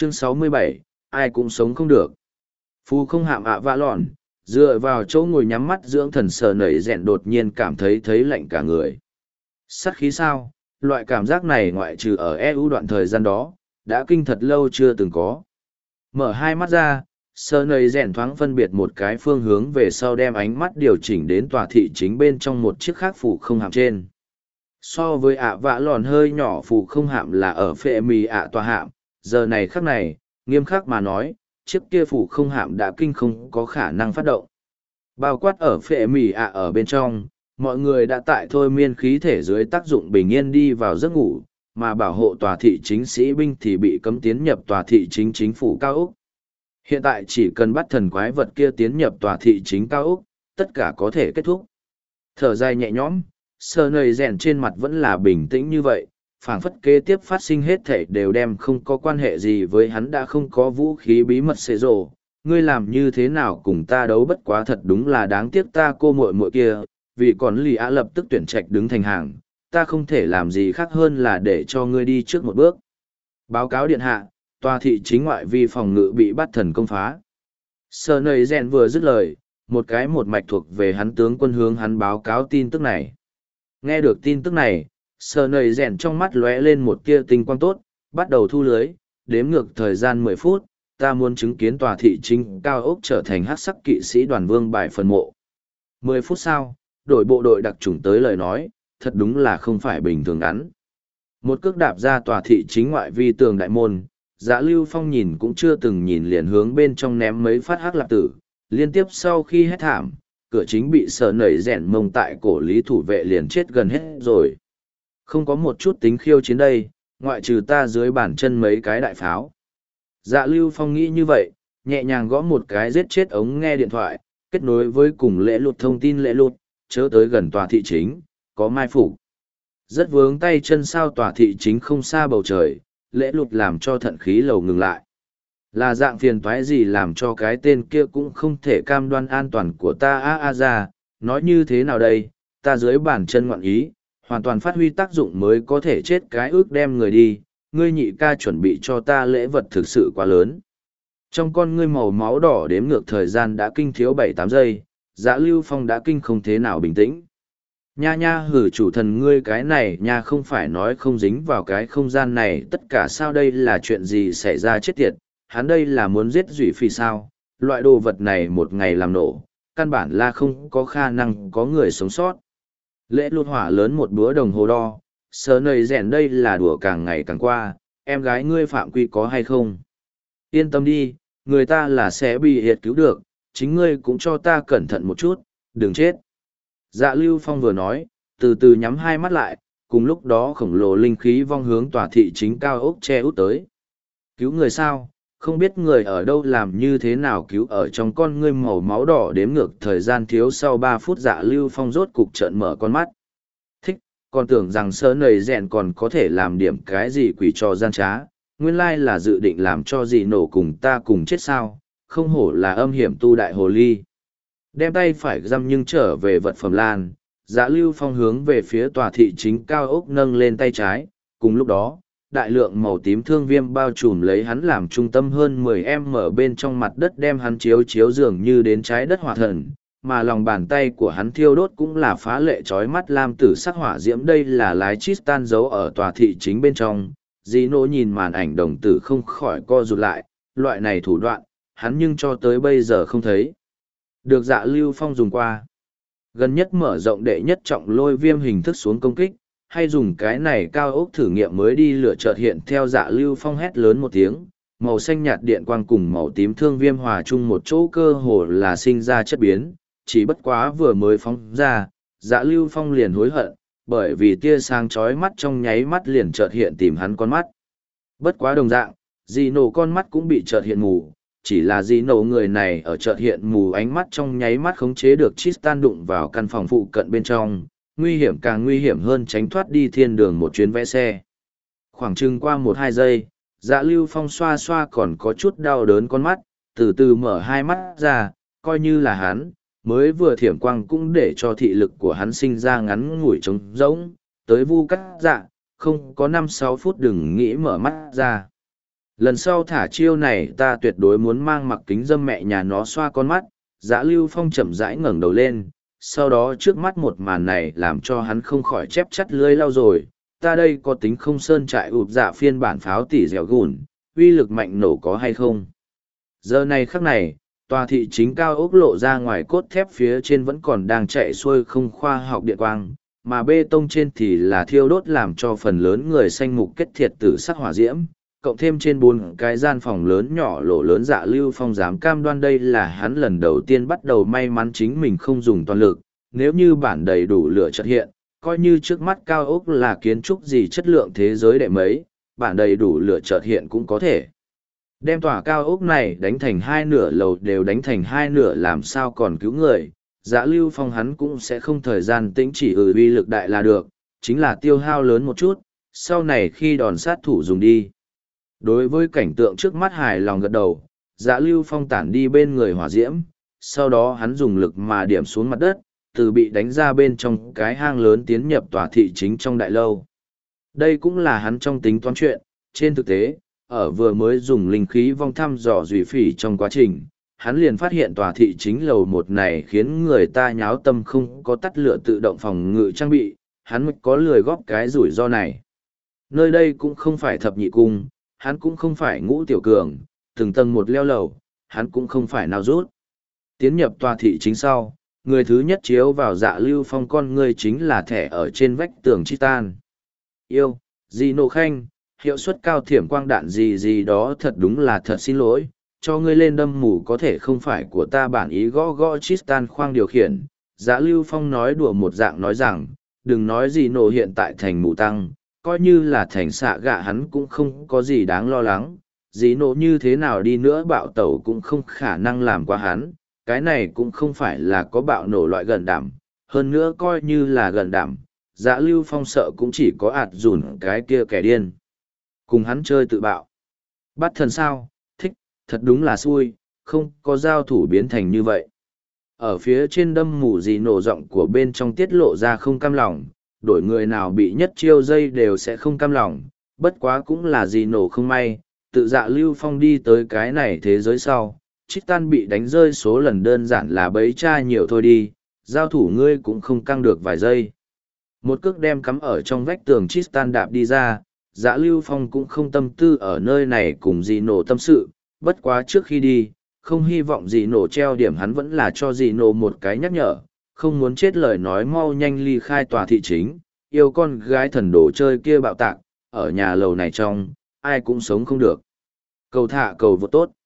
Chương 67, ai cũng sống không được. Phù không hạm ạ vạ lòn, dựa vào chỗ ngồi nhắm mắt dưỡng thần sờ nẩy rèn đột nhiên cảm thấy lạnh cả người. Sát khí sao, loại cảm giác này ngoại trừ ở EU đoạn thời gian đó, đã kinh thật lâu chưa từng có. Mở hai mắt ra, sờ nẩy rèn thoáng phân biệt một cái phương hướng về sau đem ánh mắt điều chỉnh đến tòa thị chính bên trong một chiếc khác phù không hạm trên. So với ạ vạ lòn hơi nhỏ phù không hạm là ở phệ mì ạ tòa hạm, giờ này khắc này, nghiêm khắc mà nói, chiếc kia phù không hạm đã kinh không có khả năng phát động. Bao quát ở phệ mì ạ ở bên trong, mọi người đã tại thôi miên khí thể dưới tác dụng bình yên đi vào giấc ngủ, mà bảo hộ tòa thị chính sĩ binh thì bị cấm tiến nhập tòa thị chính chính phủ cao Úc. Hiện tại chỉ cần bắt thần quái vật kia tiến nhập tòa thị chính cao Úc, tất cả có thể kết thúc. Thở dài nhẹ nhõm, sờ nầy rèn trên mặt vẫn là bình tĩnh như vậy, phảng phất kế tiếp phát sinh hết thảy đều đem không có quan hệ gì với hắn, đã không có vũ khí bí mật xệ rồ. Ngươi làm như thế nào cùng ta đấu bất quá, thật đúng là đáng tiếc ta cô muội muội kia, vì còn lì á lập tức tuyển trạch đứng thành hàng, ta không thể làm gì khác hơn là để cho ngươi đi trước một bước. Báo cáo điện hạ, tòa thị chính ngoại vi phòng ngự bị bắt thần công phá. Sờ nầy rèn vừa dứt lời, một mạch thuộc về hắn tướng quân hướng hắn báo cáo tin tức này. Nghe được tin tức này, sờ nầy rèn trong mắt lóe lên một tia tinh quang tốt, bắt đầu thu lưới, đếm ngược thời gian 10 phút, ta muốn chứng kiến tòa thị chính cao ốc trở thành hắc sắc kỵ sĩ đoàn vương bài phần mộ. 10 phút sau, đội bộ đội đặc chủng tới lời nói, thật đúng là không phải bình thường ngắn. Một cước đạp ra tòa thị chính ngoại vi tường đại môn, Dạ Lưu Phong nhìn cũng chưa từng nhìn liền hướng bên trong ném mấy phát hắc lạp tử, liên tiếp sau khi hét thảm, cửa chính bị sờ nẩy rèn mông tại cổ lý thủ vệ liền chết gần hết rồi. Không có một chút tính khiêu chiến đây, ngoại trừ ta dưới bàn chân mấy cái đại pháo. Dạ Lưu Phong nghĩ như vậy, nhẹ nhàng gõ một cái giết chết ống nghe điện thoại, kết nối với cùng lễ lụt thông tin lễ lụt, chớ tới gần tòa thị chính, có mai phục. Rất vướng tay chân sao tòa thị chính không xa bầu trời, lễ lụt làm cho thận khí lầu ngừng lại. Là dạng phiền toái gì làm cho cái tên kia cũng không thể cam đoan an toàn của ta ra, nói như thế nào đây, ta dưới bàn chân ngoạn ý, hoàn toàn phát huy tác dụng mới có thể chết cái ước đem người đi, ngươi nhị ca chuẩn bị cho ta lễ vật thực sự quá lớn. Trong con ngươi màu máu đỏ đếm ngược thời gian đã kinh thiếu 7-8 giây, Dạ Lưu Phong đã kinh không thế nào bình tĩnh. Nha nha hử chủ thần ngươi cái này nha không phải nói không dính vào cái không gian này, tất cả sao đây là chuyện gì xảy ra chết tiệt, hắn đây là muốn giết Dụy Phi sao, loại đồ vật này một ngày làm nổ, căn bản là không có khả năng có người sống sót. Lễ lụt hỏa lớn một búa đồng hồ đo, sờ nầy rèn đây là đùa càng ngày càng qua, em gái ngươi phạm quy có hay không? Yên tâm đi, người ta là sẽ bị hiệt cứu được, chính ngươi cũng cho ta cẩn thận một chút, đừng chết. Dạ Lưu Phong vừa nói, từ từ nhắm hai mắt lại, cùng lúc đó khổng lồ linh khí vong hướng tòa thị chính cao ốc che út tới. Cứu người sao? Không biết người ở đâu làm như thế nào cứu ở trong con ngươi màu máu đỏ đếm ngược thời gian thiếu sau 3 phút. Dạ Lưu Phong rốt cục trợn mở con mắt. Thích, còn tưởng rằng sơ nầy rèn còn có thể làm điểm cái gì quỷ trò gian trá, nguyên lai là dự định làm cho gì nổ cùng ta cùng chết sao, không hổ là âm hiểm tu đại hồ ly. Đem tay phải găm nhưng trở về vật phẩm lan, Dạ Lưu Phong hướng về phía tòa thị chính cao ốc nâng lên tay trái, cùng lúc đó, đại lượng màu tím thương viêm bao trùm lấy hắn làm trung tâm hơn 10m ở bên trong mặt đất, đem hắn chiếu dường như đến trái đất hỏa thần, mà lòng bàn tay của hắn thiêu đốt cũng là phá lệ chói mắt lam tử sắc hỏa diễm. Đây là lái Tristan giấu ở tòa thị chính bên trong. Gino nhìn màn ảnh đồng tử không khỏi co rụt lại, loại này thủ đoạn, hắn nhưng cho tới bây giờ không thấy được Dạ Lưu Phong dùng qua. Gần nhất mở rộng đệ nhất trọng lôi viêm hình thức xuống công kích, hay dùng cái này cao ốc thử nghiệm mới đi lửa chợt hiện theo Dạ Lưu Phong hét lớn một tiếng, màu xanh nhạt điện quang cùng màu tím thương viêm hòa chung một chỗ, cơ hồ là sinh ra chất biến, chỉ bất quá vừa mới phóng ra, Dạ Lưu Phong liền hối hận, bởi vì tia sáng chói mắt trong nháy mắt liền chợt hiện tìm hắn con mắt. Bất quá đồng dạng, Gino con mắt cũng bị chợt hiện mù, chỉ là Gino người này ở chợt hiện mù ánh mắt trong nháy mắt khống chế được Tristan đụng vào căn phòng phụ cận bên trong, nguy hiểm càng nguy hiểm hơn tránh thoát đi thiên đường một chuyến vẽ xe. Khoảng chừng qua 1-2 giây, Dạ Lưu Phong xoa xoa còn có chút đau đớn con mắt, từ từ mở hai mắt ra, coi như là hắn, mới vừa thiểm quang cũng để cho thị lực của hắn sinh ra ngắn ngủi trống rỗng, tới vu cắt dạ, không có 5-6 phút đừng nghĩ mở mắt ra. Lần sau thả chiêu này ta tuyệt đối muốn mang mặc kính dâm mẹ nhà nó xoa con mắt. Dạ Lưu Phong chậm rãi ngẩng đầu lên, sau đó trước mắt một màn này làm cho hắn không khỏi chép chắt lưỡi lau rồi. Ta đây có tính không sơn trại ụp dạ phiên bản pháo tỉ dẻo gùn, uy lực mạnh nổ có hay không? Giờ này khắc này, tòa thị chính cao ốc lộ ra ngoài cốt thép phía trên vẫn còn đang chạy xuôi không khoa học điện quang, mà bê tông trên thì là thiêu đốt làm cho phần lớn người xanh mục kết thiệt tử sắc hỏa diễm, cộng thêm trên 4 cái gian phòng lớn nhỏ lỗ lớn. Dạ Lưu Phong dám cam đoan đây là hắn lần đầu tiên bắt đầu may mắn chính mình không dùng toàn lực, nếu như bản đầy đủ lửa chợt hiện, coi như trước mắt cao ốc là kiến trúc gì chất lượng thế giới đệ mấy, bản đầy đủ lửa chợt hiện cũng có thể đem tòa cao ốc này đánh thành 2 nửa, lầu đều đánh thành 2 nửa, làm sao còn cứu người. Dạ Lưu Phong hắn cũng sẽ không thời gian tĩnh chỉ uy lực đại là được, chính là tiêu hao lớn một chút, sau này khi đòn sát thủ dùng đi. Đối với cảnh tượng trước mắt hài lòng gật đầu, Dạ Lưu Phong tản đi bên người hỏa diễm, sau đó hắn dùng lực mà điểm xuống mặt đất, từ bị đánh ra bên trong cái hang lớn tiến nhập tòa thị chính trong đại lâu. Đây cũng là hắn trong tính toán chuyện, trên thực tế, ở vừa mới dùng linh khí vong thăm dò dùy phỉ trong quá trình, hắn liền phát hiện tòa thị chính lầu 1 này khiến người ta nháo tâm, không có tắt lửa tự động phòng ngự trang bị, hắn mới có lười góp cái rủi ro này. Nơi đây cũng không phải thập nhị cung, hắn cũng không phải Ngũ Tiểu Cường, từng tầng một leo lầu, hắn cũng không phải nào rút. Tiến nhập tòa thị chính sau, người thứ nhất chiếu vào Dạ Lưu Phong con người chính là thẻ ở trên vách tường Chitan. Yêu, Di Nô Khanh, hiệu suất cao thiểm quang đạn gì gì đó thật đúng là thật xin lỗi, cho ngươi lên đâm mù có thể không phải của ta, bản ý gõ gõ Chitan khoang điều khiển. Dạ Lưu Phong nói đùa một dạng nói rằng, đừng nói gì nổ hiện tại thành mù tăng, coi như là thành xạ gạ hắn cũng không có gì đáng lo lắng, dĩ nổ như thế nào đi nữa bạo tẩu cũng không khả năng làm qua hắn, cái này cũng không phải là có bạo nổ loại gần đảm, hơn nữa coi như là gần đảm, Dạ Lưu Phong sợ cũng chỉ có ạt dùn cái kia kẻ điên. Cùng hắn chơi tự bạo. Bắt thần sao, thích, thật đúng là xui, không có giao thủ biến thành như vậy. Ở phía trên đâm mù gì nổ giọng của bên trong tiết lộ ra không cam lòng, đổi người nào bị nhất chiêu dây đều sẽ không cam lòng, bất quá cũng là gì nổ không may, tự Dạ Lưu Phong đi tới cái này thế giới sau, Chitan bị đánh rơi số lần đơn giản là bấy cha nhiều thôi đi, giao thủ ngươi cũng không căng được vài giây. Một cước đem cắm ở trong vách tường Chitan đạp đi ra, Dạ Lưu Phong cũng không tâm tư ở nơi này cùng dì nổ tâm sự, bất quá trước khi đi, không hy vọng dì nổ treo điểm, hắn vẫn là cho dì nổ một cái nhắc nhở, không muốn chết lời nói mau nhanh ly khai tòa thị chính, yêu con gái thần đồ chơi kia bạo tạc, ở nhà lầu này trong, ai cũng sống không được. Cầu thả cầu vô tốt.